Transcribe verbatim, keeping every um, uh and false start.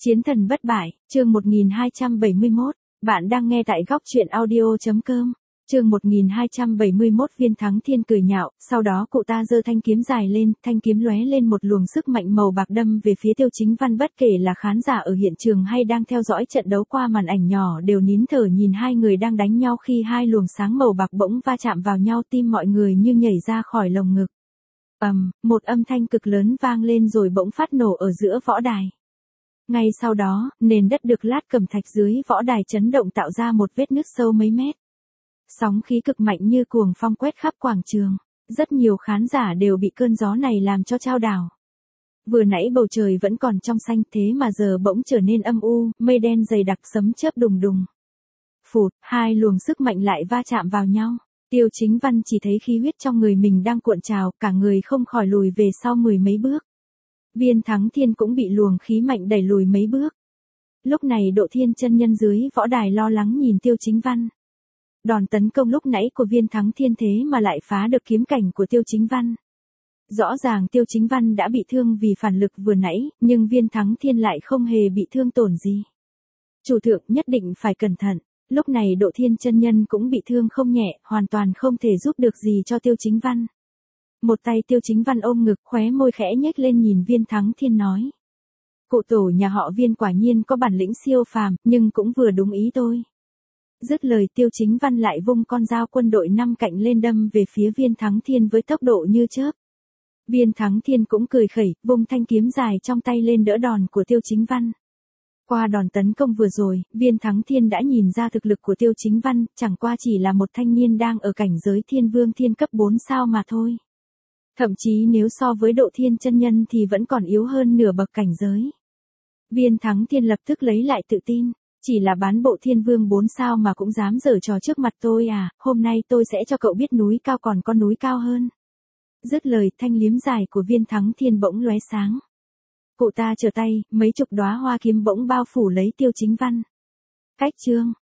Chiến thần bất bại, chương một nghìn hai trăm bảy mươi mốt, bạn đang nghe tại góc truyện audio.com, chương một nghìn hai trăm bảy mươi mốt. Viên Thắng Thiên cười nhạo, sau đó cụ ta giơ thanh kiếm dài lên, thanh kiếm lóe lên một luồng sức mạnh màu bạc đâm về phía Tiêu Chính Văn. Bất kể là khán giả ở hiện trường hay đang theo dõi trận đấu qua màn ảnh nhỏ đều nín thở nhìn hai người đang đánh nhau. Khi hai luồng sáng màu bạc bỗng va chạm vào nhau, tim mọi người như nhảy ra khỏi lồng ngực. Ầm, một âm thanh cực lớn vang lên rồi bỗng phát nổ ở giữa võ đài. Ngay sau đó, nền đất được lát cẩm thạch dưới võ đài chấn động tạo ra một vết nứt sâu mấy mét. Sóng khí cực mạnh như cuồng phong quét khắp quảng trường. Rất nhiều khán giả đều bị cơn gió này làm cho chao đảo. Vừa nãy bầu trời vẫn còn trong xanh, thế mà giờ bỗng trở nên âm u, mây đen dày đặc, sấm chớp đùng đùng. Phụt, hai luồng sức mạnh lại va chạm vào nhau. Tiêu Chính Văn chỉ thấy khí huyết trong người mình đang cuộn trào, cả người không khỏi lùi về sau mười mấy bước. Viên Thắng Thiên cũng bị luồng khí mạnh đẩy lùi mấy bước. Lúc này Độ Thiên chân nhân dưới võ đài lo lắng nhìn Tiêu Chính Văn. Đòn tấn công lúc nãy của Viên Thắng Thiên thế mà lại phá được kiếm cảnh của Tiêu Chính Văn. Rõ ràng Tiêu Chính Văn đã bị thương vì phản lực vừa nãy, nhưng Viên Thắng Thiên lại không hề bị thương tổn gì. Chủ thượng nhất định phải cẩn thận. Lúc này Độ Thiên chân nhân cũng bị thương không nhẹ, hoàn toàn không thể giúp được gì cho Tiêu Chính Văn. Một tay Tiêu Chính Văn ôm ngực, khóe môi khẽ nhếch lên nhìn Viên Thắng Thiên nói. Cụ tổ nhà họ Viên quả nhiên có bản lĩnh siêu phàm, nhưng cũng vừa đúng ý tôi. Dứt lời, Tiêu Chính Văn lại vung con dao quân đội năm cạnh lên đâm về phía Viên Thắng Thiên với tốc độ như chớp. Viên Thắng Thiên cũng cười khẩy, vung thanh kiếm dài trong tay lên đỡ đòn của Tiêu Chính Văn. Qua đòn tấn công vừa rồi, Viên Thắng Thiên đã nhìn ra thực lực của Tiêu Chính Văn, chẳng qua chỉ là một thanh niên đang ở cảnh giới thiên vương thiên cấp bốn sao mà thôi. Thậm chí nếu so với Độ Thiên chân nhân thì vẫn còn yếu hơn nửa bậc cảnh giới. Viên Thắng Thiên lập tức lấy lại tự tin, chỉ là bán bộ thiên vương bốn sao mà cũng dám giở trò trước mặt tôi à, hôm nay tôi sẽ cho cậu biết núi cao còn có núi cao hơn. Dứt lời, thanh liếm dài của Viên Thắng Thiên bỗng lóe sáng. Cụ ta trở tay, mấy chục đóa hoa kiếm bỗng bao phủ lấy Tiêu Chính Văn. Cách chương